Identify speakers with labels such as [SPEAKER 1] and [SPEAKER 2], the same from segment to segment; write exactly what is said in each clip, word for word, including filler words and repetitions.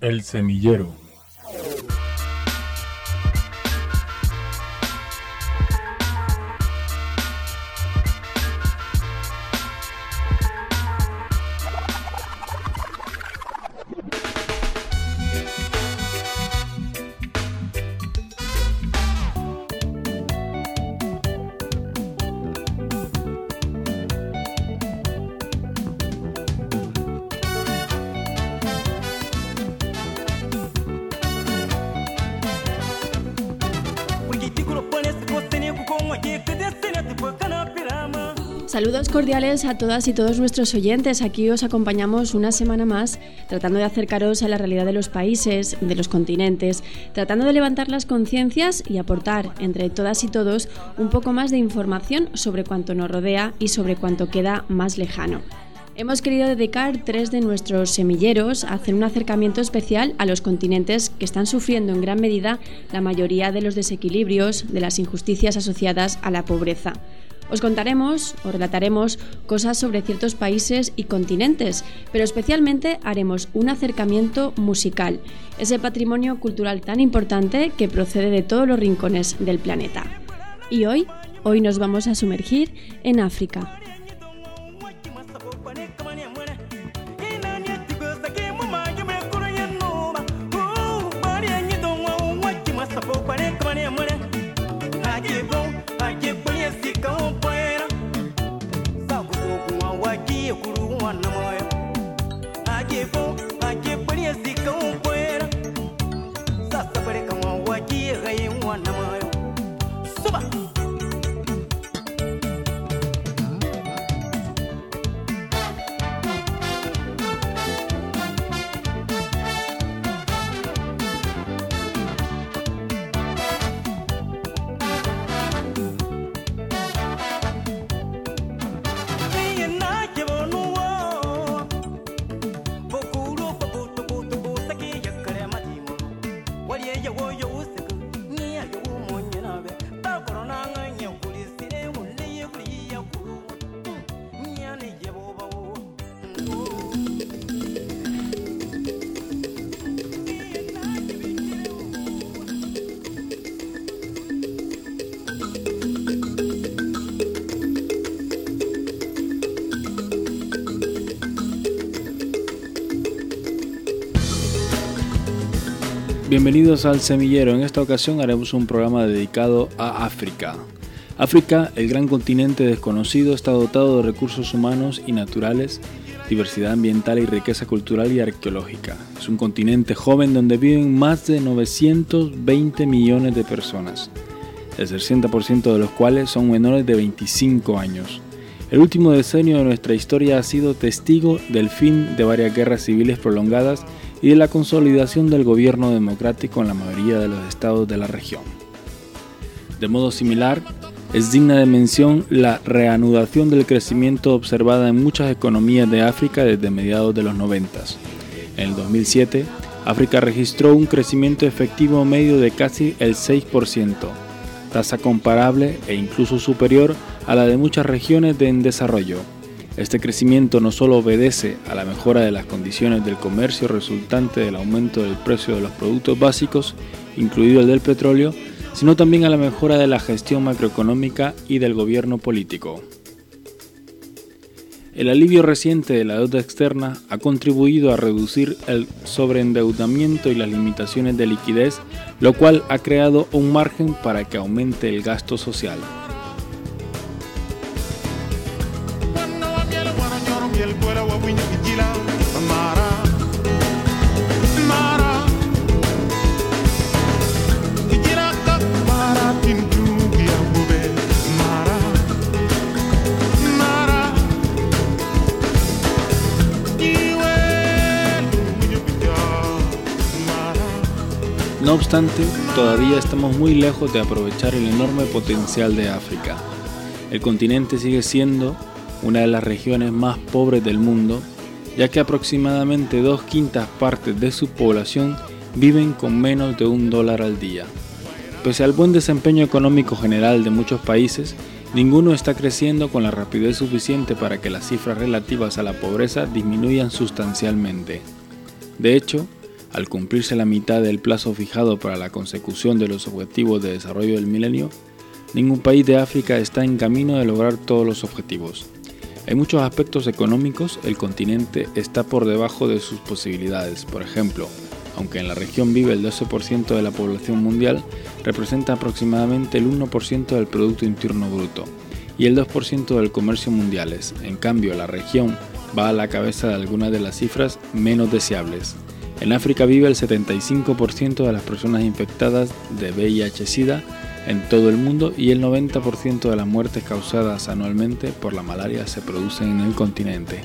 [SPEAKER 1] El Semillero.
[SPEAKER 2] Saludos cordiales a todas y todos nuestros oyentes. Aquí os acompañamos una semana más tratando de acercaros a la realidad de los países, de los continentes, tratando de levantar las conciencias y aportar entre todas y todos un poco más de información sobre cuanto nos rodea y sobre cuanto queda más lejano. Hemos querido dedicar tres de nuestros semilleros a hacer un acercamiento especial a los continentes que están sufriendo en gran medida la mayoría de los desequilibrios, de las injusticias asociadas a la pobreza. Os contaremos o relataremos cosas sobre ciertos países y continentes, pero especialmente haremos un acercamiento musical, ese patrimonio cultural tan importante que procede de todos los rincones del planeta. Y hoy, hoy nos vamos a sumergir en África.
[SPEAKER 3] Bienvenidos al Semillero. En esta ocasión haremos un programa dedicado a África. África, el gran continente desconocido, está dotado de recursos humanos y naturales, diversidad ambiental y riqueza cultural y arqueológica. Es un continente joven donde viven más de novecientos veinte millones de personas, el sesenta por ciento de los cuales son menores de veinticinco años. El último decenio de nuestra historia ha sido testigo del fin de varias guerras civiles prolongadas y de la consolidación del gobierno democrático en la mayoría de los estados de la región. De modo similar, es digna de mención la reanudación del crecimiento observada en muchas economías de África desde mediados de los noventas. En el dos mil siete, África registró un crecimiento efectivo medio de casi el seis por ciento, tasa comparable e incluso superior a la de muchas regiones de en desarrollo. Este crecimiento no solo obedece a la mejora de las condiciones del comercio resultante del aumento del precio de los productos básicos, incluido el del petróleo, sino también a la mejora de la gestión macroeconómica y del gobierno político. El alivio reciente de la deuda externa ha contribuido a reducir el sobreendeudamiento y las limitaciones de liquidez, lo cual ha creado un margen para que aumente el gasto social. No obstante, todavía estamos muy lejos de aprovechar el enorme potencial de África. El continente sigue siendo una de las regiones más pobres del mundo, ya que aproximadamente dos quintas partes de su población viven con menos de un dólar al día. Pese al buen desempeño económico general de muchos países, ninguno está creciendo con la rapidez suficiente para que las cifras relativas a la pobreza disminuyan sustancialmente. De hecho, Al cumplirse la mitad del plazo fijado para la consecución de los objetivos de desarrollo del milenio, ningún país de África está en camino de lograr todos los objetivos. En muchos aspectos económicos, el continente está por debajo de sus posibilidades. Por ejemplo, aunque en la región vive el doce por ciento de la población mundial, representa aproximadamente el uno por ciento del Producto Interno Bruto y el dos por ciento del comercio mundiales. En cambio, la región va a la cabeza de algunas de las cifras menos deseables. En África vive el setenta y cinco por ciento de las personas infectadas de V I H SIDA en todo el mundo y el noventa por ciento de las muertes causadas anualmente por la malaria se producen en el continente.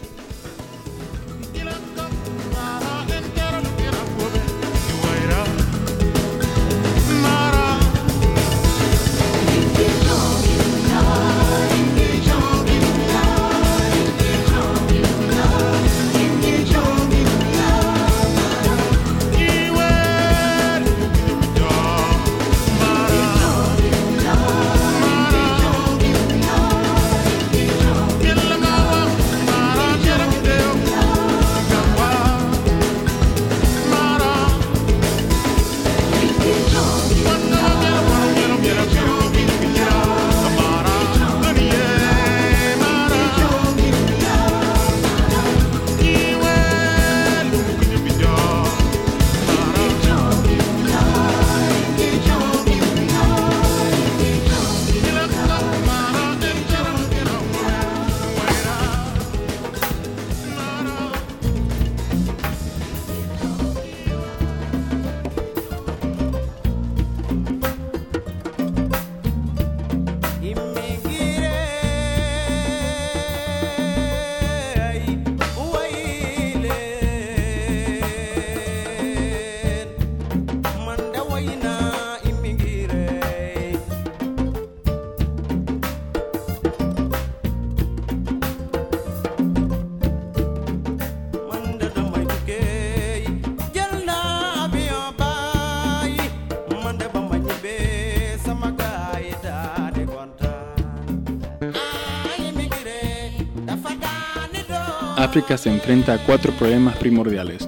[SPEAKER 3] África se enfrenta a cuatro problemas primordiales: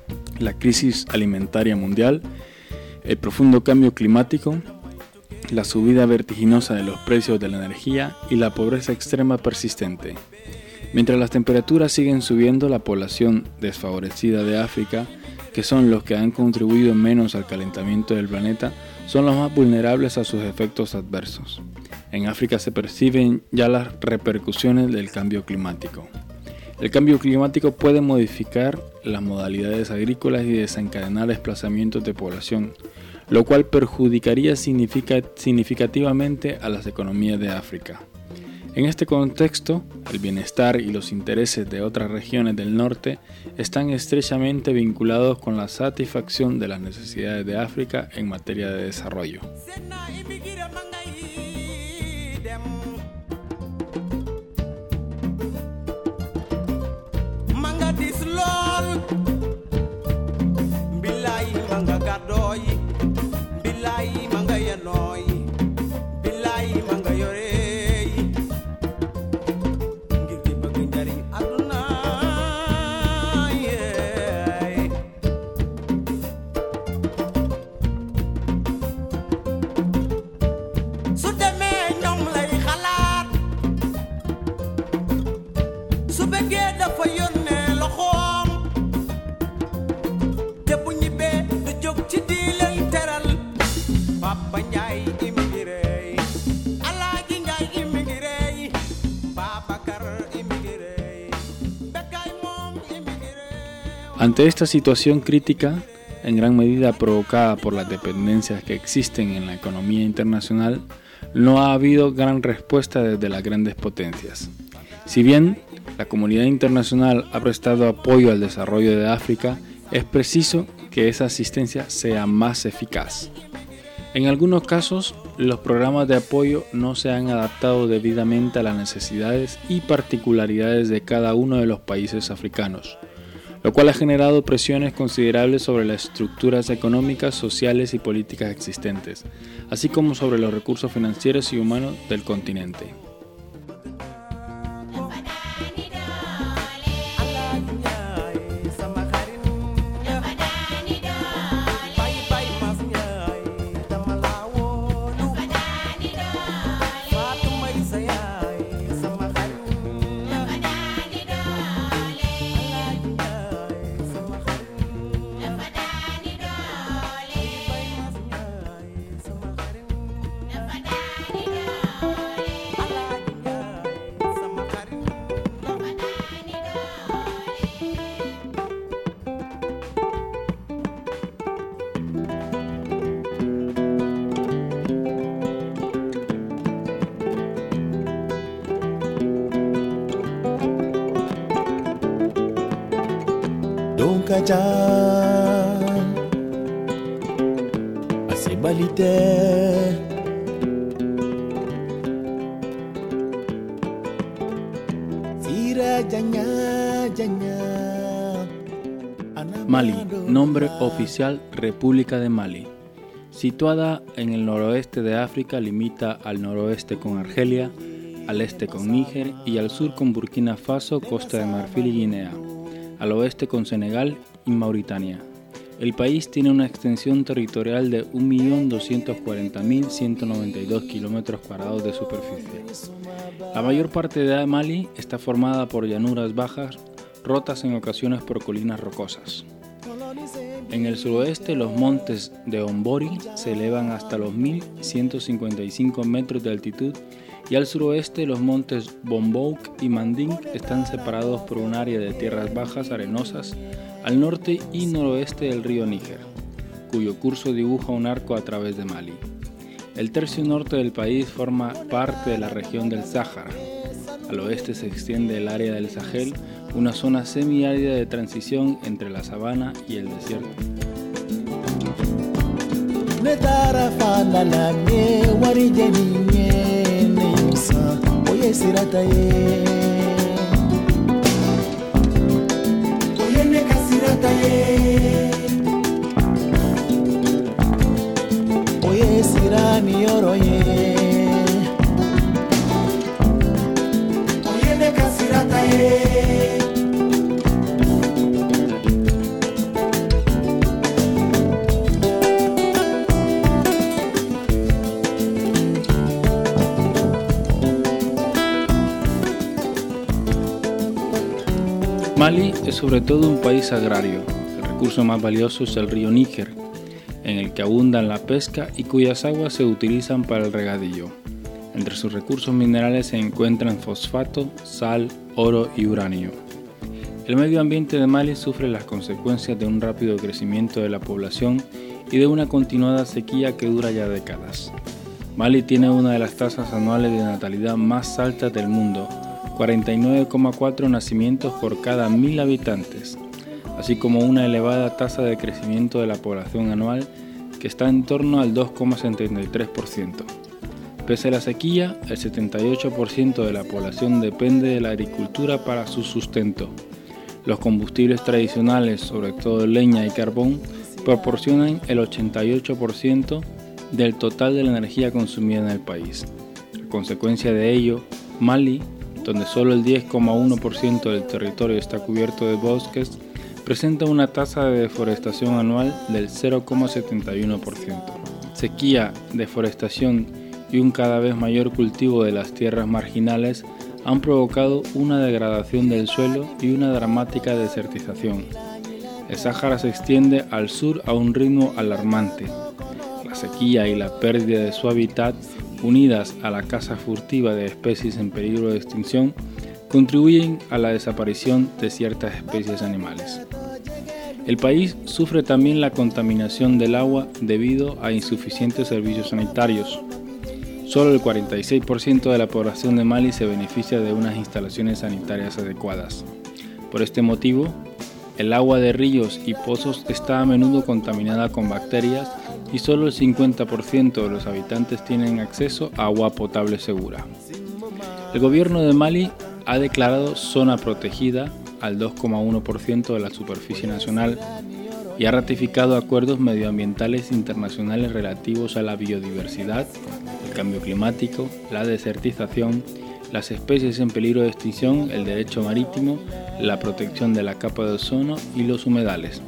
[SPEAKER 3] la crisis alimentaria mundial, el profundo cambio climático, la subida vertiginosa de los precios de la energía y la pobreza extrema persistente. Mientras las temperaturas siguen subiendo, la población desfavorecida de África, que son los que han contribuido menos al calentamiento del planeta, son los más vulnerables a sus efectos adversos. En África se perciben ya las repercusiones del cambio climático. El cambio climático puede modificar las modalidades agrícolas y desencadenar desplazamientos de población, lo cual perjudicaría significativamente a las economías de África. En este contexto, el bienestar y los intereses de otras regiones del norte están estrechamente vinculados con la satisfacción de las necesidades de África en materia de desarrollo. Ante esta situación crítica, en gran medida provocada por las dependencias que existen en la economía internacional, no ha habido gran respuesta desde las grandes potencias. Si bien la comunidad internacional ha prestado apoyo al desarrollo de África, es preciso que esa asistencia sea más eficaz. En algunos casos, los programas de apoyo no se han adaptado debidamente a las necesidades y particularidades de cada uno de los países africanos, lo cual ha generado presiones considerables sobre las estructuras económicas, sociales y políticas existentes, así como sobre los recursos financieros y humanos del continente.
[SPEAKER 1] jajan Asebalite Sira janya janya
[SPEAKER 3] Mali, nombre oficial República de Mali. Situada en el noroeste de África, limita al noroeste con Argelia, al este con Níger y al sur con Burkina Faso, Costa de Marfil y Guinea, al oeste con Senegal y Mauritania. El país tiene una extensión territorial de un millón doscientos cuarenta mil ciento noventa y dos kilómetros cuadrados de superficie. La mayor parte de Mali está formada por llanuras bajas, rotas en ocasiones por colinas rocosas. En el suroeste, los montes de Ombori se elevan hasta los mil ciento cincuenta y cinco metros de altitud y al suroeste los montes Bombouk y Manding están separados por un área de tierras bajas arenosas al norte y noroeste del río Níger, cuyo curso dibuja un arco a través de Mali. El tercio norte del país forma parte de la región del Sáhara. Al oeste se extiende el área del Sahel, una zona semiárida de transición entre la sabana y el desierto. Mali es sobre todo un país agrario. El recurso más valioso es el río Níger, en el que abundan la pesca y cuyas aguas se utilizan para el regadío. Entre sus recursos minerales se encuentran fosfato, sal, oro y uranio. El medio ambiente de Mali sufre las consecuencias de un rápido crecimiento de la población y de una continuada sequía que dura ya décadas. Mali tiene una de las tasas anuales de natalidad más altas del mundo, cuarenta y nueve coma cuatro nacimientos por cada mil habitantes, así como una elevada tasa de crecimiento de la población anual que está en torno al dos coma setenta y tres por ciento. Pese a la sequía, el setenta y ocho por ciento de la población depende de la agricultura para su sustento. Los combustibles tradicionales, sobre todo leña y carbón, proporcionan el ochenta y ocho por ciento del total de la energía consumida en el país. A consecuencia de ello, Mali, donde solo el diez coma uno por ciento del territorio está cubierto de bosques, presenta una tasa de deforestación anual del cero coma setenta y uno por ciento. Sequía, deforestación y un cada vez mayor cultivo de las tierras marginales han provocado una degradación del suelo y una dramática desertización. El Sáhara se extiende al sur a un ritmo alarmante. La sequía y la pérdida de su hábitat, unidas a la caza furtiva de especies en peligro de extinción, contribuyen a la desaparición de ciertas especies animales. El país sufre también la contaminación del agua debido a insuficientes servicios sanitarios. Solo el cuarenta y seis por ciento de la población de Mali se beneficia de unas instalaciones sanitarias adecuadas. Por este motivo, el agua de ríos y pozos está a menudo contaminada con bacterias y solo el cincuenta por ciento de los habitantes tienen acceso a agua potable segura. El gobierno de Mali ha declarado zona protegida al dos coma uno por ciento de la superficie nacional y ha ratificado acuerdos medioambientales internacionales relativos a la biodiversidad, el cambio climático, la desertización, las especies en peligro de extinción, el derecho marítimo, la protección de la capa de ozono y los humedales.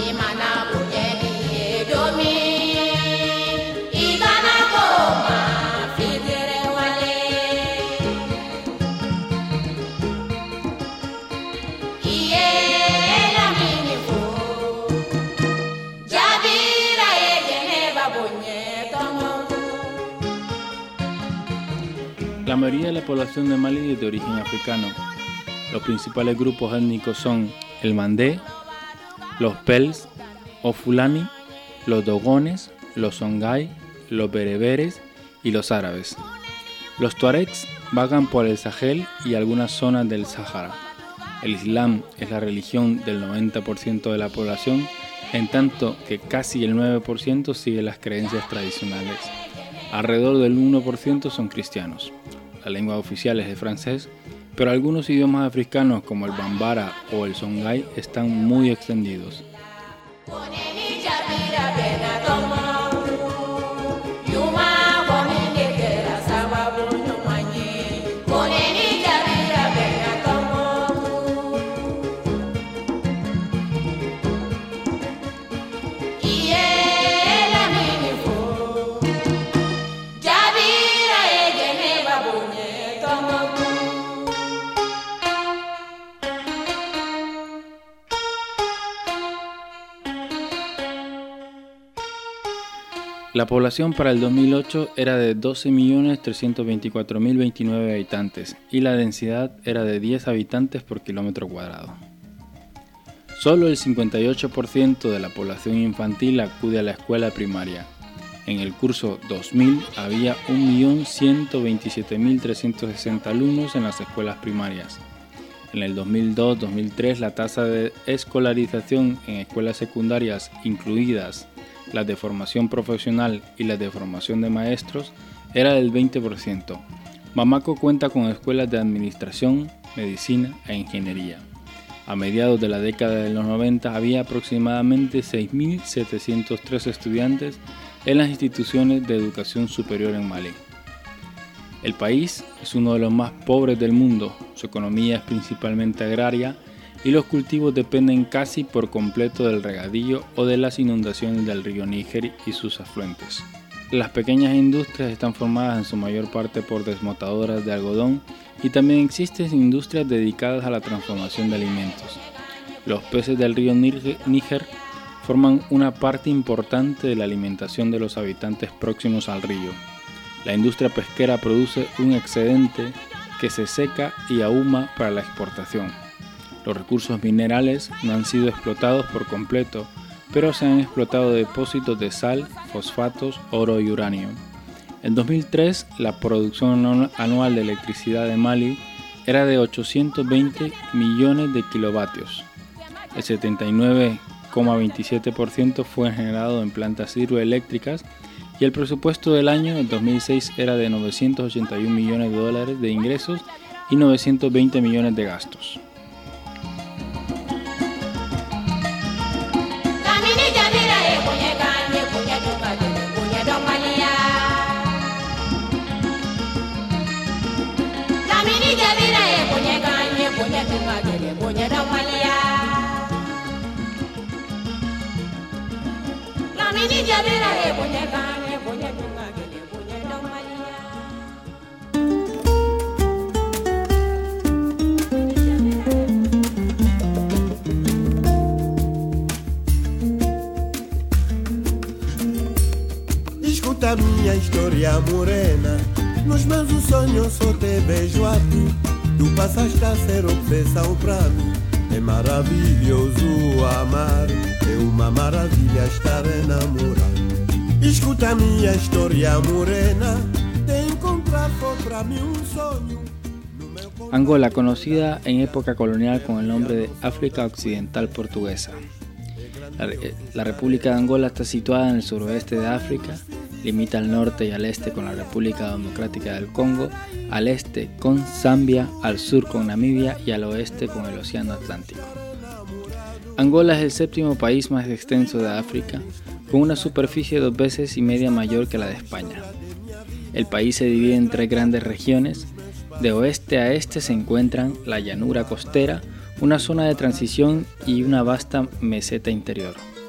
[SPEAKER 3] La mayoría de la población de Mali es de origen africano. Los principales grupos étnicos son el Mandé, los Pels o Fulani, los Dogones, los Songhai, los Bereberes y los árabes. Los Tuaregs vagan por el Sahel y algunas zonas del Sahara. El Islam es la religión del noventa por ciento de la población, en tanto que casi el nueve por ciento sigue las creencias tradicionales. Alrededor del uno por ciento son cristianos. La lengua oficial es el francés, pero algunos idiomas africanos como el Bambara o el Songhai están muy extendidos. La población para el dos mil ocho era de doce millones trescientos veinticuatro mil veintinueve habitantes y la densidad era de diez habitantes por kilómetro cuadrado. Solo el cincuenta y ocho por ciento de la población infantil acude a la escuela primaria. En el curso dos mil había un millón ciento veintisiete mil trescientos sesenta alumnos en las escuelas primarias. En el dos mil dos dos mil tres la tasa de escolarización en escuelas secundarias, incluidas las de formación profesional y las de formación de maestros, era del veinte por ciento. Bamako cuenta con escuelas de administración, medicina e ingeniería. A mediados de la década de los noventa había aproximadamente seis mil setecientos tres estudiantes en las instituciones de educación superior en Malí. El país es uno de los más pobres del mundo, su economía es principalmente agraria y los cultivos dependen casi por completo del regadío o de las inundaciones del río Níger y sus afluentes. Las pequeñas industrias están formadas en su mayor parte por desmotadoras de algodón y también existen industrias dedicadas a la transformación de alimentos. Los peces del río Níger forman una parte importante de la alimentación de los habitantes próximos al río. La industria pesquera produce un excedente que se seca y ahuma para la exportación. Los recursos minerales no han sido explotados por completo, pero se han explotado depósitos de sal, fosfatos, oro y uranio. En dos mil tres, la producción anual de electricidad de Mali era de ochocientos veinte millones de kilovatios. El setenta y nueve coma veintisiete por ciento fue generado en plantas hidroeléctricas y el presupuesto del año del dos mil seis era de novecientos ochenta y un millones de dólares de ingresos y novecientos veinte millones de gastos.
[SPEAKER 1] Escuta minha história morena, nos meus sonhos só te vejo a ti. Tu passaste a ser obsessão pra mim. É maravilhoso amar, é uma maravilha estar enamorado. Escuta minha história morena, te encontrar foi pra mim um sonho.
[SPEAKER 3] Angola, conocida en época colonial con el nombre de África Occidental Portuguesa. La, la República de Angola está situada en el suroeste de África, limita al norte y al este con la República Democrática del Congo, al este con Zambia, al sur con Namibia y al oeste con el Océano Atlántico. Angola es el séptimo país más extenso de África, con una superficie dos veces y media mayor que la de España. El país se divide en tres grandes regiones. De oeste a este se encuentran la llanura costera, una zona de transición y una vasta meseta interior.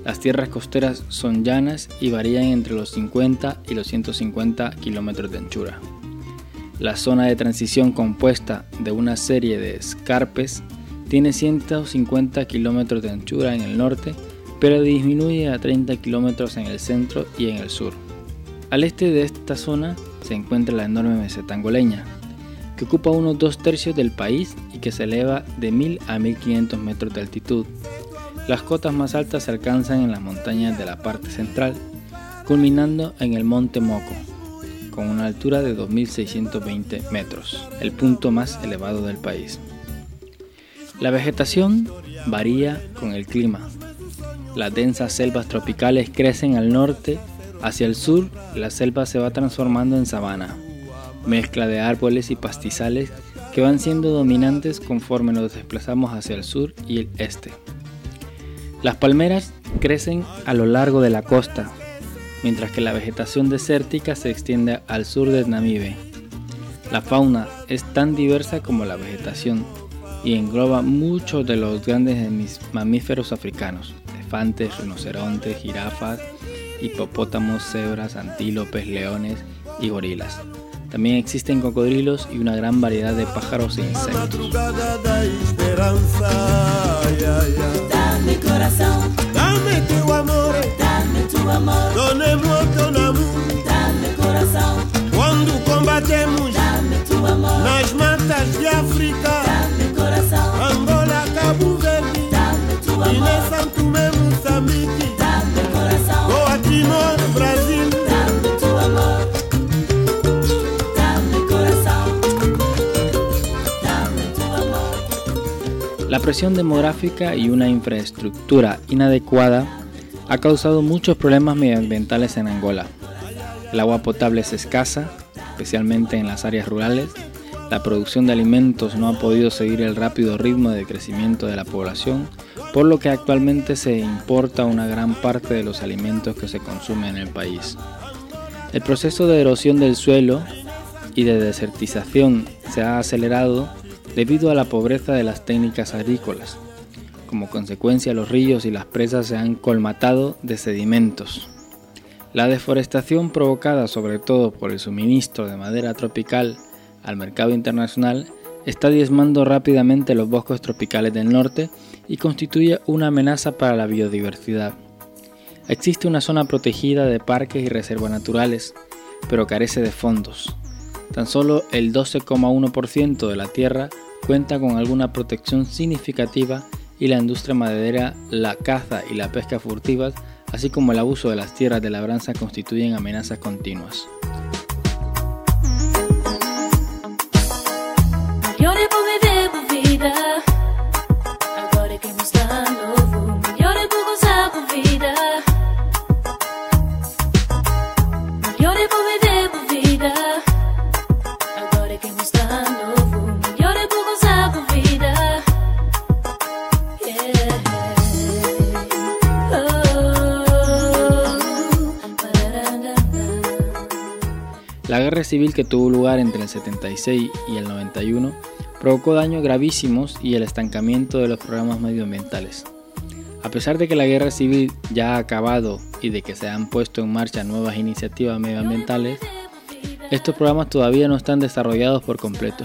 [SPEAKER 3] Las tierras costeras son llanas y varían entre los cincuenta y los ciento cincuenta kilómetros de anchura. La zona de transición, compuesta de una serie de escarpes, tiene ciento cincuenta kilómetros de anchura en el norte, pero disminuye a treinta kilómetros en el centro y en el sur. Al este de esta zona se encuentra la enorme meseta angoleña, que ocupa unos dos tercios del país y que se eleva de mil a mil quinientos metros de altitud. Las cotas más altas se alcanzan en las montañas de la parte central, culminando en el Monte Moco, con una altura de dos mil seiscientos veinte metros, el punto más elevado del país. La vegetación varía con el clima. Las densas selvas tropicales crecen al norte. Hacia el sur, la selva se va transformando en sabana, mezcla de árboles y pastizales que van siendo dominantes conforme nos desplazamos hacia el sur y el este. Las palmeras crecen a lo largo de la costa, mientras que la vegetación desértica se extiende al sur de Namibe. La fauna es tan diversa como la vegetación y engloba muchos de los grandes mamíferos africanos: elefantes, rinocerontes, jirafas, hipopótamos, cebras, antílopes, leones y gorilas. También existen cocodrilos y una gran variedad de pájaros e insectos.
[SPEAKER 4] Dame corazón, dame tu amor, dame tu amor, donne-moi ton amour, dame corazón. Quando combatemos, dame tu amor, nas matas de África, dame corazón. Angola, Cabo Verde, dame tu amor, Guiné, Santo Tomé, Moçambique, dame corazón. Goa, Timor, Brasil, dame tu amor, dame corazón, dame tu amor.
[SPEAKER 3] La presión demográfica y una infraestructura inadecuada ha causado muchos problemas medioambientales en Angola. El agua potable es escasa, especialmente en las áreas rurales. La producción de alimentos no ha podido seguir el rápido ritmo de crecimiento de la población, por lo que actualmente se importa una gran parte de los alimentos que se consumen en el país. El proceso de erosión del suelo y de desertización se ha acelerado debido a la pobreza de las técnicas agrícolas. Como consecuencia, los ríos y las presas se han colmatado de sedimentos. La deforestación, provocada sobre todo por el suministro de madera tropical al mercado internacional, está diezmando rápidamente los bosques tropicales del norte y constituye una amenaza para la biodiversidad. Existe una zona protegida de parques y reservas naturales, pero carece de fondos. Tan solo el doce coma uno por ciento de la tierra cuenta con alguna protección significativa y la industria maderera, la caza y la pesca furtivas, así como el abuso de las tierras de labranza, constituyen amenazas continuas. La guerra civil que tuvo lugar entre el setenta y seis y el noventa y uno provocó daños gravísimos y el estancamiento de los programas medioambientales. A pesar de que la guerra civil ya ha acabado y de que se han puesto en marcha nuevas iniciativas medioambientales, estos programas todavía no están desarrollados por completo.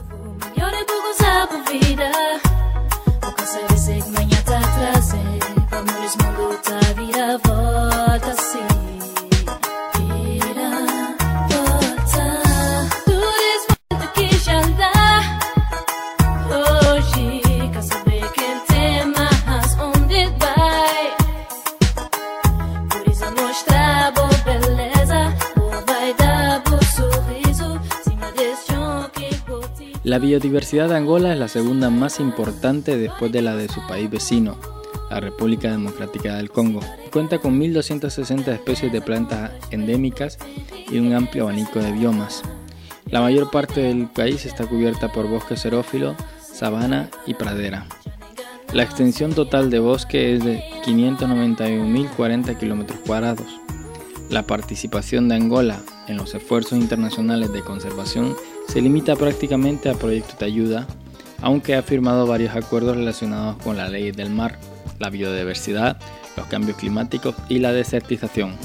[SPEAKER 3] La biodiversidad de Angola es la segunda más importante después de la de su país vecino, la República Democrática del Congo. Cuenta con mil doscientas sesenta especies de plantas endémicas y un amplio abanico de biomas. La mayor parte del país está cubierta por bosque xerófilo, sabana y pradera. La extensión total de bosque es de quinientos noventa y un mil cuarenta kilómetros cuadrados. La participación de Angola en los esfuerzos internacionales de conservación se limita prácticamente a proyectos de ayuda, aunque ha firmado varios acuerdos relacionados con la ley del mar, la biodiversidad, los cambios climáticos y la desertización.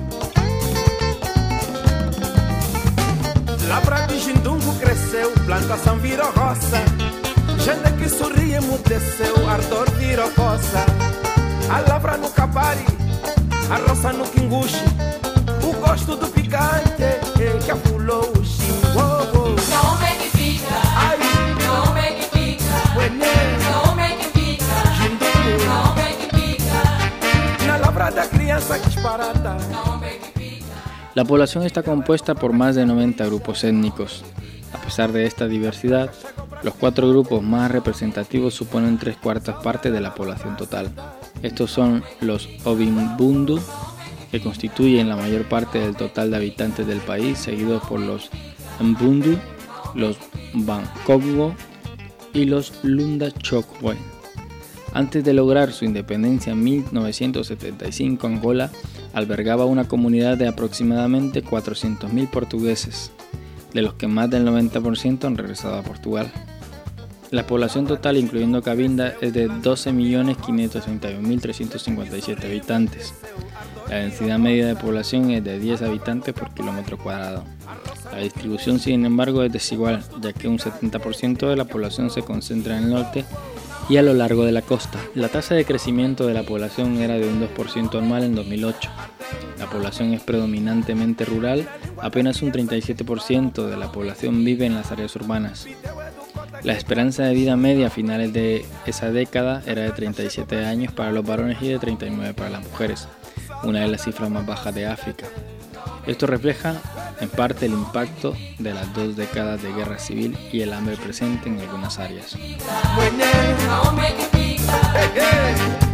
[SPEAKER 4] Lavra de Jindungo cresceu, plantação virou roça. Gente que sorri emudeceu, ardor virou coça. A lavra no capari, a roça no quinguxi. O gosto do picante que afulou o xingo.
[SPEAKER 5] Como é que fica? Ai, como é que fica?
[SPEAKER 4] Uenê,
[SPEAKER 5] Como é que fica?
[SPEAKER 4] Jindungo,
[SPEAKER 5] Como é que fica?
[SPEAKER 4] na lavra da criança que disparata.
[SPEAKER 5] Como é que fica?
[SPEAKER 3] La población está compuesta por más de noventa grupos étnicos. A pesar de esta diversidad, los cuatro grupos más representativos suponen tres cuartas partes de la población total. Estos son los Ovimbundu, que constituyen la mayor parte del total de habitantes del país, seguidos por los Mbundu, los Bankobwo y los Lunda Chokwe. Antes de lograr su independencia en mil novecientos setenta y cinco, Angola albergaba una comunidad de aproximadamente cuatrocientos mil portugueses, de los que más del noventa por ciento han regresado a Portugal. La población total, incluyendo Cabinda, es de doce millones quinientos treinta y un mil trescientos cincuenta y siete habitantes. La densidad media de población es de diez habitantes por kilómetro cuadrado. La distribución, sin embargo, es desigual, ya que un setenta por ciento de la población se concentra en el norte y a lo largo de la costa. La tasa de crecimiento de la población era de un dos por ciento anual en dos mil ocho. La población es predominantemente rural, apenas un treinta y siete por ciento de la población vive en las áreas urbanas. La esperanza de vida media a finales de esa década era de treinta y siete años para los varones y de treinta y nueve para las mujeres, una de las cifras más bajas de África. Esto refleja en parte el impacto de las dos décadas de guerra civil y el hambre presente en algunas áreas.
[SPEAKER 5] Como é que fica?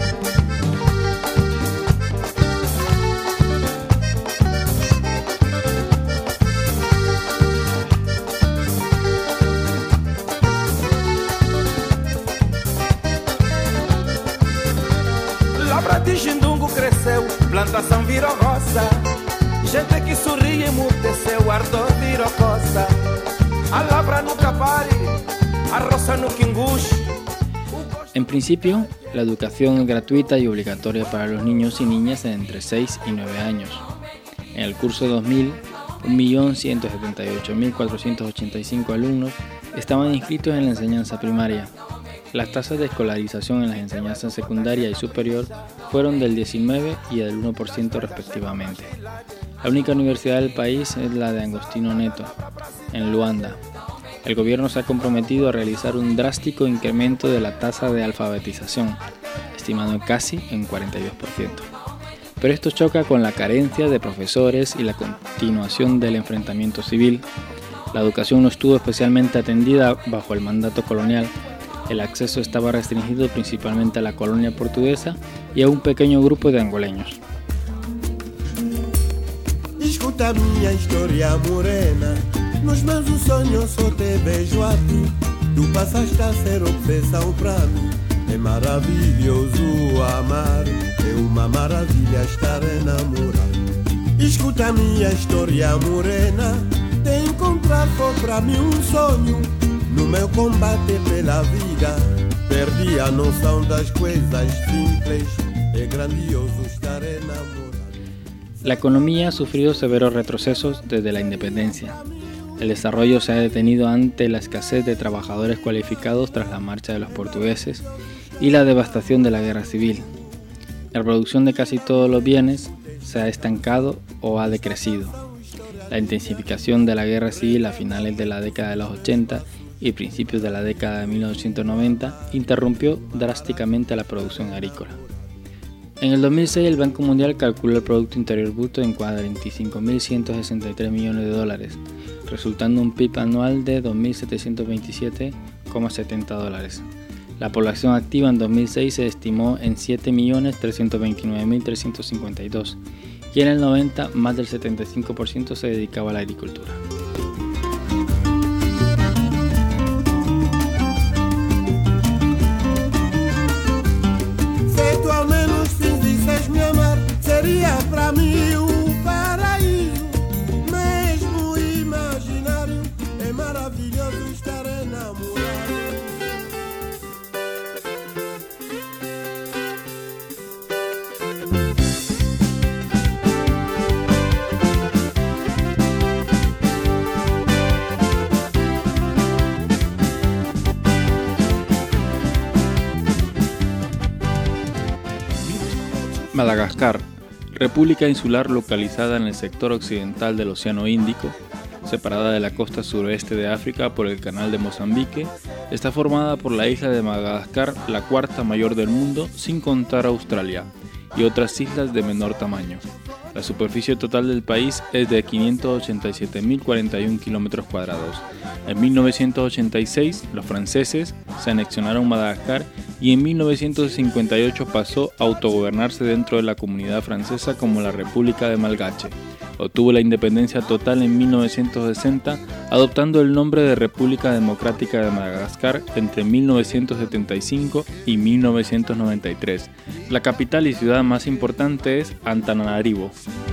[SPEAKER 4] Lavra de Jindungo cresceu, plantação virou roça. Gente que sorri emudeceu, ardor virou coça. A lavra no capari, a roça no quinguxi.
[SPEAKER 3] En principio, la educación es gratuita y obligatoria para los niños y niñas de entre seis y nueve años. En el curso dos mil, un millón ciento setenta y ocho mil cuatrocientos ochenta y cinco alumnos estaban inscritos en la enseñanza primaria. Las tasas de escolarización en las enseñanzas secundaria y superior fueron del diecinueve y del uno por ciento respectivamente. La única universidad del país es la de Agostinho Neto, en Luanda. El gobierno se ha comprometido a realizar un drástico incremento de la tasa de alfabetización, estimado casi en cuarenta y dos por ciento. Pero esto choca con la carencia de profesores y la continuación del enfrentamiento civil. La educación no estuvo especialmente atendida bajo el mandato colonial. El acceso estaba restringido principalmente a la colonia portuguesa y a un pequeño grupo de angoleños.
[SPEAKER 1] Escuta minha história morena, nos meus sonhos só te vejo a ti. Tu passaste a ser obsessão pra mim. É maravilhoso amar, é uma maravilha estar enamorado. Escuta minha história morena, te encontrar foi pra mim um sonho. No meu combate pela vida, perdi a noção das coisas simples. É grandioso estar enamorado.
[SPEAKER 3] La economía ha sufrido severos retrocesos desde la independencia. El desarrollo se ha detenido ante la escasez de trabajadores cualificados tras la marcha de los portugueses y la devastación de la guerra civil. La producción de casi todos los bienes se ha estancado o ha decrecido. La intensificación de la guerra civil a finales de la década de los ochenta y principios de la década de mil novecientos noventa interrumpió drásticamente la producción agrícola. En el dos mil seis el Banco Mundial calculó el Producto Interior Bruto en cuarenta y cinco mil ciento sesenta y tres millones de dólares, resultando un P I B anual de dos mil setecientos veintisiete coma setenta dólares. La población activa en dos mil seis se estimó en siete millones trescientos veintinueve mil trescientos cincuenta y dos y en el noventa más del setenta y cinco por ciento se dedicaba a la agricultura.
[SPEAKER 1] Seria pra mim um paraíso, mesmo imaginário. É maravilhoso estar enamorado.
[SPEAKER 3] Madagascar, república insular localizada en el sector occidental del Océano Índico, separada de la costa suroeste de África por el Canal de Mozambique, está formada por la isla de Madagascar, la cuarta mayor del mundo, sin contar Australia, y otras islas de menor tamaño. La superficie total del país es de quinientos ochenta y siete mil cuarenta y uno kilómetros cuadrados. En mil novecientos ochenta y seis, los franceses se anexionaron Madagascar y en mil novecientos cincuenta y ocho pasó a autogobernarse dentro de la comunidad francesa como la República de Malgache. Obtuvo la independencia total en mil novecientos sesenta, adoptando el nombre de República Democrática de Madagascar entre mil novecientos setenta y cinco y mil novecientos noventa y tres. La capital y ciudad más importante es Antananarivo.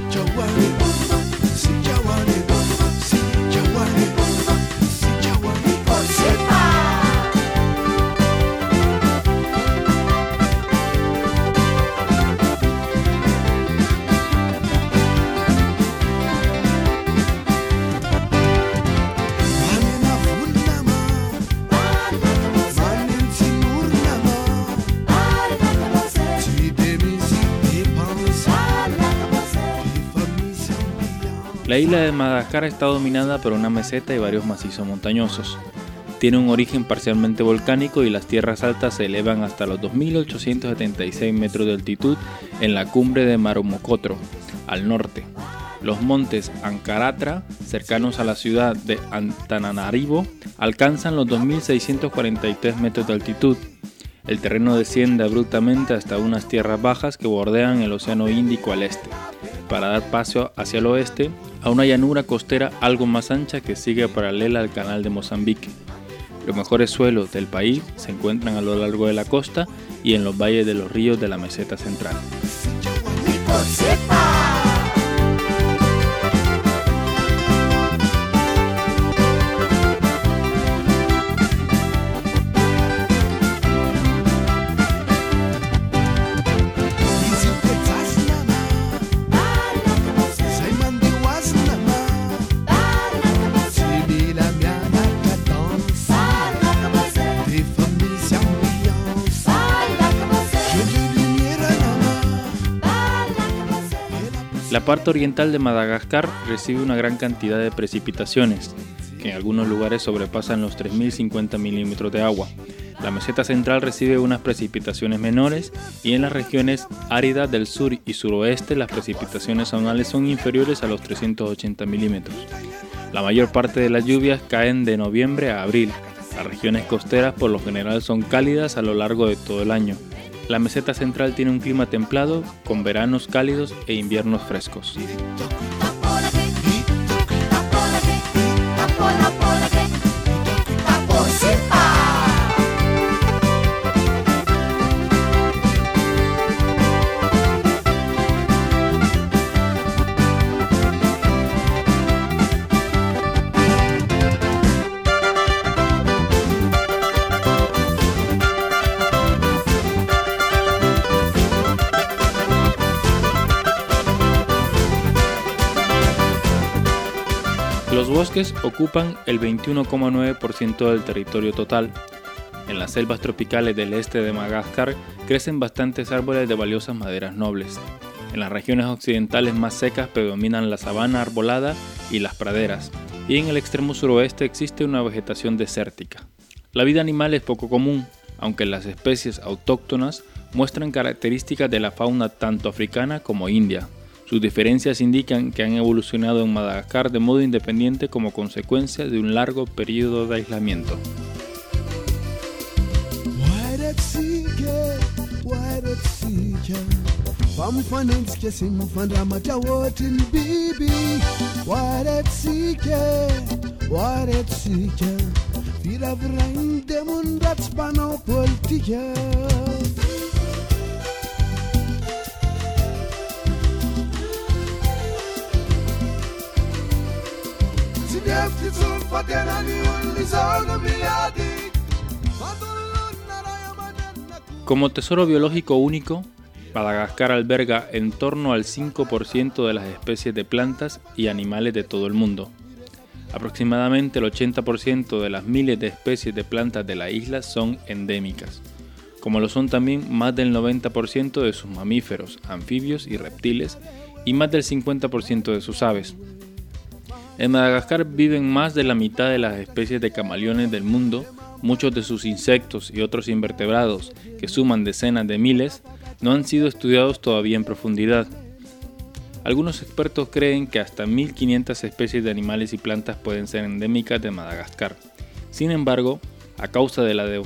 [SPEAKER 3] La isla de Madagascar está dominada por una meseta y varios macizos montañosos. Tiene un origen parcialmente volcánico y las tierras altas se elevan hasta los dos mil ochocientos setenta y seis metros de altitud en la cumbre de Maromokotro, al norte. Los montes Ankaratra, cercanos a la ciudad de Antananarivo, alcanzan los dos mil seiscientos cuarenta y tres metros de altitud. El terreno desciende abruptamente hasta unas tierras bajas que bordean el Océano Índico al este, para dar paso hacia el oeste a una llanura costera algo más ancha que sigue paralela al Canal de Mozambique. Los mejores suelos del país se encuentran a lo largo de la costa y en los valles de los ríos de la meseta central. La parte oriental de Madagascar recibe una gran cantidad de precipitaciones, que en algunos lugares sobrepasan los tres mil cincuenta milímetros de agua. La meseta central recibe unas precipitaciones menores y en las regiones áridas del sur y suroeste las precipitaciones anuales son inferiores a los trescientos ochenta milímetros. La mayor parte de las lluvias caen de noviembre a abril. Las regiones costeras por lo general son cálidas a lo largo de todo el año. La meseta central tiene un clima templado, con veranos cálidos e inviernos frescos. Los bosques ocupan el veintiuno coma nueve por ciento del territorio total. En las selvas tropicales del este de Madagascar crecen bastantes árboles de valiosas maderas nobles. En las regiones occidentales más secas predominan la sabana arbolada y las praderas, y en el extremo suroeste existe una vegetación desértica. La vida animal es poco común, aunque las especies autóctonas muestran características de la fauna tanto africana como india. Sus diferencias indican que han evolucionado en Madagascar de modo independiente como consecuencia de un largo periodo de aislamiento. Como tesoro biológico único, Madagascar alberga en torno al cinco por ciento de las especies de plantas y animales de todo el mundo. Aproximadamente el ochenta por ciento de las miles de especies de plantas de la isla son endémicas, como lo son también más del noventa por ciento de sus mamíferos, anfibios y reptiles, y más del cincuenta por ciento de sus aves. En Madagascar viven más de la mitad de las especies de camaleones del mundo. Muchos de sus insectos y otros invertebrados, que suman decenas de miles, no han sido estudiados todavía en profundidad. Algunos expertos creen que hasta mil quinientas especies de animales y plantas pueden ser endémicas de Madagascar. Sin embargo, a causa de la de...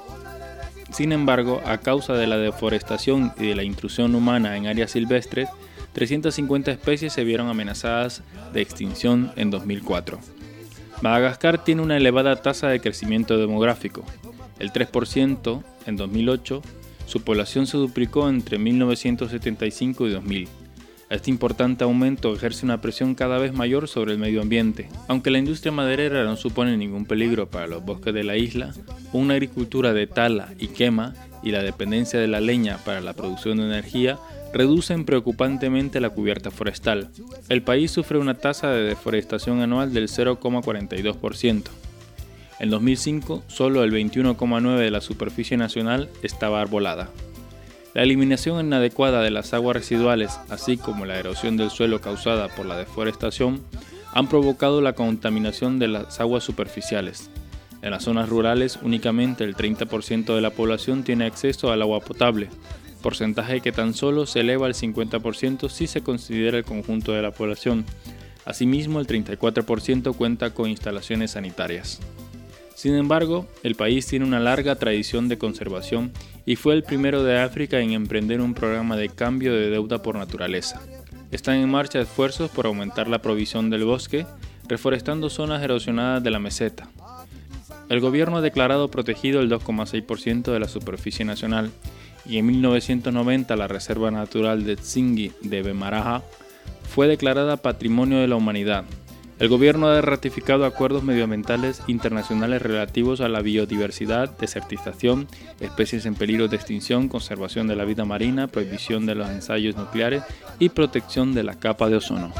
[SPEAKER 3] Sin embargo, a causa de la deforestación y de la intrusión humana en áreas silvestres, trescientas cincuenta especies se vieron amenazadas de extinción en dos mil cuatro. Madagascar tiene una elevada tasa de crecimiento demográfico, el tres por ciento en dos mil ocho, su población se duplicó entre mil novecientos setenta y cinco y dos mil. Este importante aumento ejerce una presión cada vez mayor sobre el medio ambiente. Aunque la industria maderera no supone ningún peligro para los bosques de la isla, una agricultura de tala y quema y la dependencia de la leña para la producción de energía reducen preocupantemente la cubierta forestal. El país sufre una tasa de deforestación anual del cero coma cuarenta y dos por ciento. En dos mil cinco, solo el veintiuno coma nueve por ciento de la superficie nacional estaba arbolada. La eliminación inadecuada de las aguas residuales, así como la erosión del suelo causada por la deforestación, han provocado la contaminación de las aguas superficiales. En las zonas rurales, únicamente el treinta por ciento de la población tiene acceso al agua potable, porcentaje que tan solo se eleva al cincuenta por ciento si se considera el conjunto de la población. Asimismo, el treinta y cuatro por ciento cuenta con instalaciones sanitarias. Sin embargo, el país tiene una larga tradición de conservación y fue el primero de África en emprender un programa de cambio de deuda por naturaleza. Están en marcha esfuerzos por aumentar la provisión del bosque, reforestando zonas erosionadas de la meseta. El gobierno ha declarado protegido el dos coma seis por ciento de la superficie nacional y en mil novecientos noventa la Reserva Natural de Tsingy de Bemaraha fue declarada Patrimonio de la Humanidad. El gobierno ha ratificado acuerdos medioambientales internacionales relativos a la biodiversidad, desertización, especies en peligro de extinción, conservación de la vida marina, prohibición de los ensayos nucleares y protección de la capa de ozono.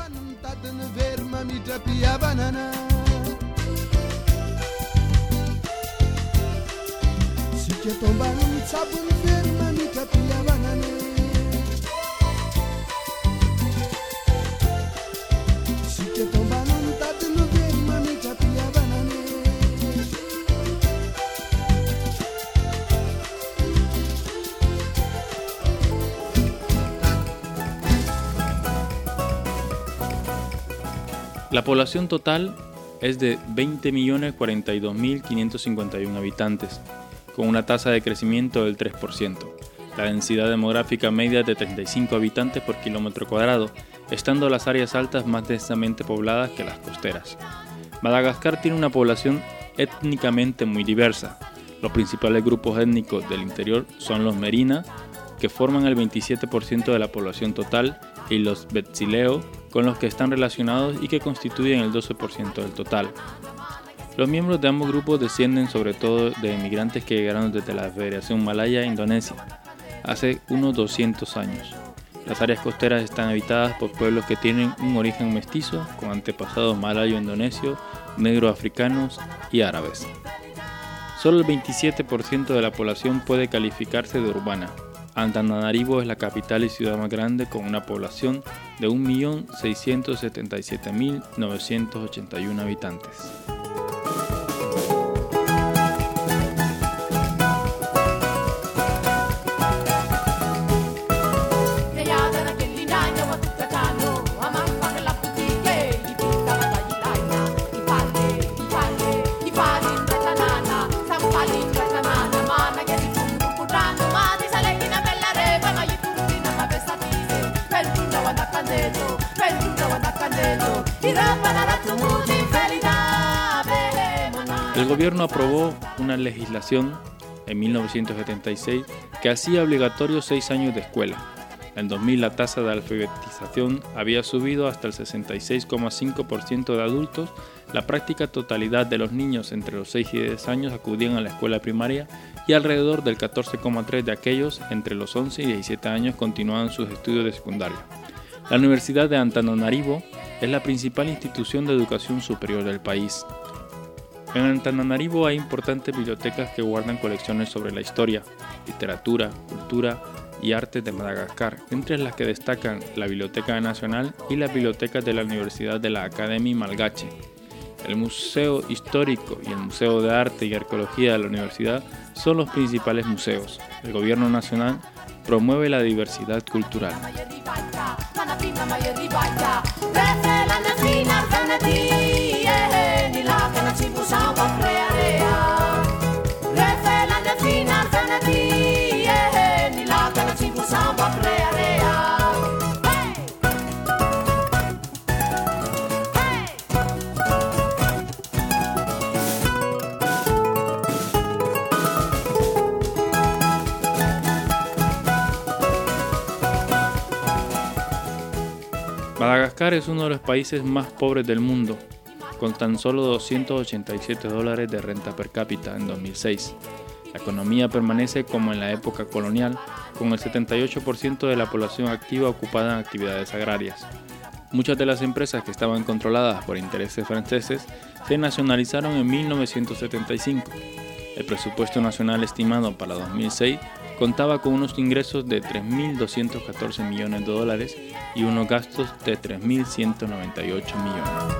[SPEAKER 3] La población total es de veinte millones cuarenta y dos mil quinientos cincuenta y uno habitantes, con una tasa de crecimiento del tres por ciento. La densidad demográfica media es de treinta y cinco habitantes por kilómetro cuadrado, estando las áreas altas más densamente pobladas que las costeras. Madagascar tiene una población étnicamente muy diversa. Los principales grupos étnicos del interior son los Merina, que forman el veintisiete por ciento de la población total, y los Betsileo, con los que están relacionados y que constituyen el doce por ciento del total. Los miembros de ambos grupos descienden sobre todo de emigrantes que llegaron desde la Federación Malaya e Indonesia hace unos doscientos años. Las áreas costeras están habitadas por pueblos que tienen un origen mestizo, con antepasados malayo-indonesio, negro-africanos y árabes. Solo el veintisiete por ciento de la población puede calificarse de urbana. Antananarivo es la capital y ciudad más grande con una población de un millón seiscientos setenta y siete mil novecientos ochenta y uno habitantes. El gobierno aprobó una legislación en mil novecientos setenta y seis que hacía obligatorios seis años de escuela. En dos mil la tasa de alfabetización había subido hasta el sesenta y seis coma cinco por ciento de adultos. La práctica totalidad de los niños entre los seis y diez años acudían a la escuela primaria y alrededor del catorce coma tres por ciento de aquellos entre los once y diecisiete años continuaban sus estudios de secundaria. La Universidad de Antananarivo es la principal institución de educación superior del país. En Antananarivo hay importantes bibliotecas que guardan colecciones sobre la historia, literatura, cultura y arte de Madagascar, entre las que destacan la Biblioteca Nacional y las bibliotecas de la Universidad de la Academia Malgache. El Museo Histórico y el Museo de Arte y Arqueología de la Universidad son los principales museos. El Gobierno Nacional promueve la diversidad cultural. Madagascar es uno de los países más pobres del mundo, con tan solo doscientos ochenta y siete dólares de renta per cápita en dos mil seis. La economía permanece como en la época colonial, con el setenta y ocho por ciento de la población activa ocupada en actividades agrarias. Muchas de las empresas que estaban controladas por intereses franceses se nacionalizaron en mil novecientos setenta y cinco. El presupuesto nacional estimado para dos mil seis contaba con unos ingresos de tres mil doscientos catorce millones de dólares y unos gastos de tres mil ciento noventa y ocho millones.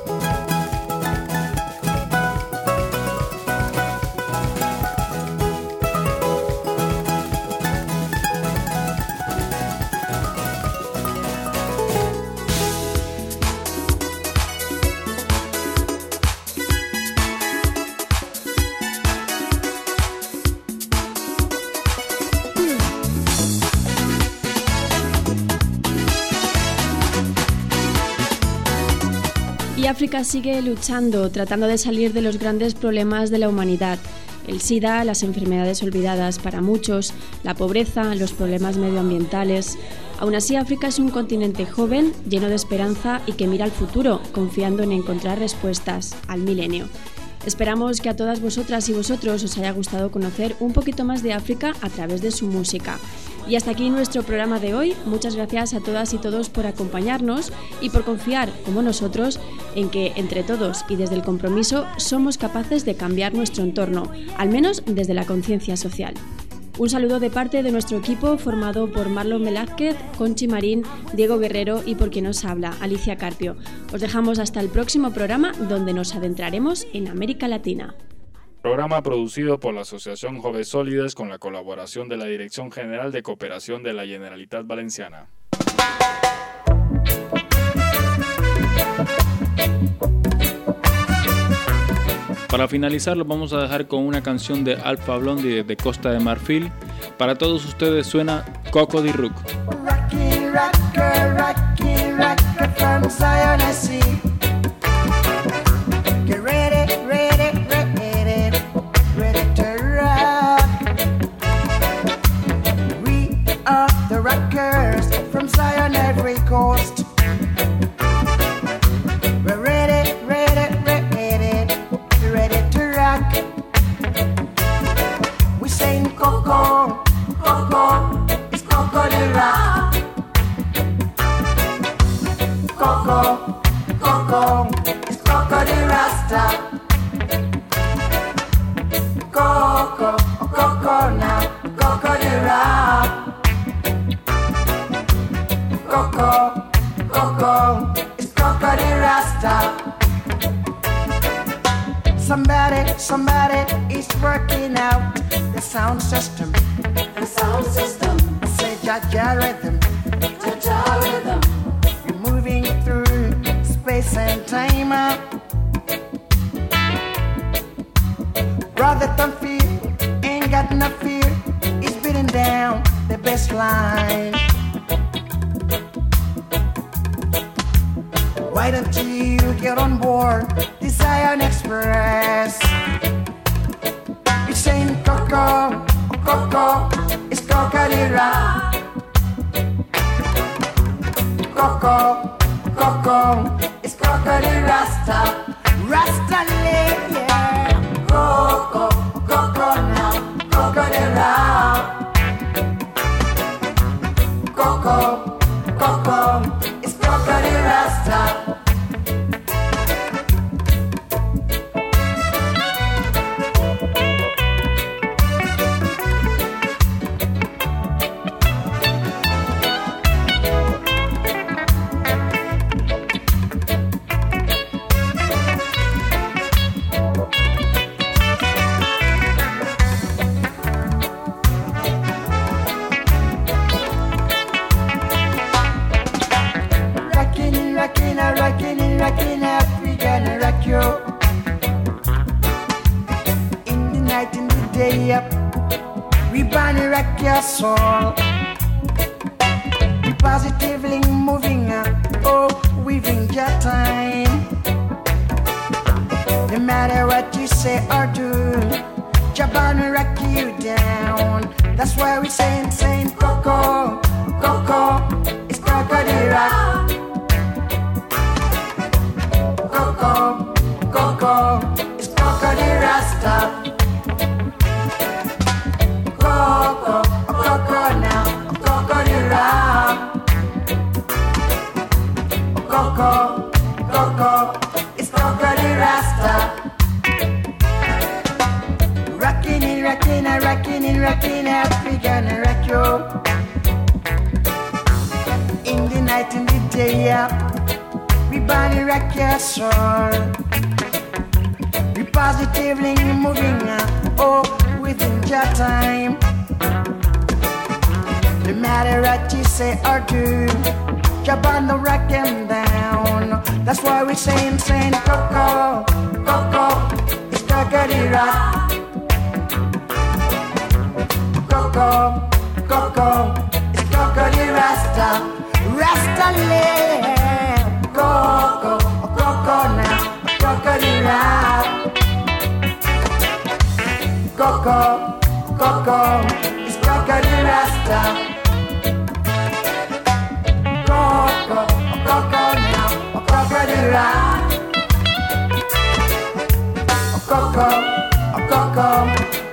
[SPEAKER 2] África sigue luchando, tratando de salir de los grandes problemas de la humanidad. El SIDA, las enfermedades olvidadas para muchos, la pobreza, los problemas medioambientales. Aún así, África es un continente joven, lleno de esperanza y que mira al futuro, confiando en encontrar respuestas al milenio. Esperamos que a todas vosotras y vosotros os haya gustado conocer un poquito más de África a través de su música. Y hasta aquí nuestro programa de hoy. Muchas gracias a todas y todos por acompañarnos y por confiar, como nosotros, en que entre todos y desde el compromiso somos capaces de cambiar nuestro entorno, al menos desde la conciencia social. Un saludo de parte de nuestro equipo formado por Marlon Velázquez, Conchi Marín, Diego Guerrero y por quien nos habla, Alicia Carpio. Os dejamos hasta el próximo programa donde nos adentraremos en América Latina.
[SPEAKER 3] Programa producido por la Asociación Joves Sólides con la colaboración de la Dirección General de Cooperación de la Generalitat Valenciana. Para finalizar, los vamos a dejar con una canción de Alpha Blondy de Costa de Marfil. Para todos ustedes suena Coco di Rook.
[SPEAKER 6] Rocky, rocker, rocky, rocker from Zion I see. Get ready, ready, ready, ready to rock. We are the rockers from Zion every coast. We're ready, ready, ready, ready to rock. We sing Coco, Coco, it's Coco de rock. Coco, Coco, it's Coco de Rasta. Coco, oh Coco now, Coco de rock. Coco, Coco, it's Coco de Rasta. Somebody, somebody is working out the sound system.
[SPEAKER 5] The sound system,
[SPEAKER 6] Say Jaja rhythm.
[SPEAKER 5] Jaja rhythm,
[SPEAKER 6] You're moving through space and time. Brother, don't fear, ain't got no fear. He's beating down the best line. Why don't you get on board the Zion Express? It's saying Coco, Coco, it's Coco de rock. Coco, Coco, it's Crocodile Rasta, Rasta lady, yeah. Coco, Coco now, Crocodile Rasta. Coco, Coco, it's Crocodile Rasta. Rockin' African rock you. In the night, in the day, up, we burn rock your soul. Positively moving up, oh, weaving your time. No matter what you say or do, Japan rock you down. That's why we say, saying Coco, Coco, it's Crocodile Rock. Coco, Coco, it's Crocodile Rasta. Coco, Coco now, Crocodile Rock. Coco, Coco, it's Crocodile Rasta. Rockin' in, rockin' in, rockin' in, rockin' African rock you. In the night, in the day, yeah. We body rock your soul. We positively moving up, oh, within your time. No matter what you say or do, jump on the rock and down. That's why we saying, saying Coco, Coco, it's Crocodile Rock. Coco, Coco, it's Crocodile Rasta, Rasta lady. Coco, Coco now, Crocodile Rock. Coco, Coco, it's Crocodile Rasta. Coco, Coco now, Crocodile Rock. Coco, Coco.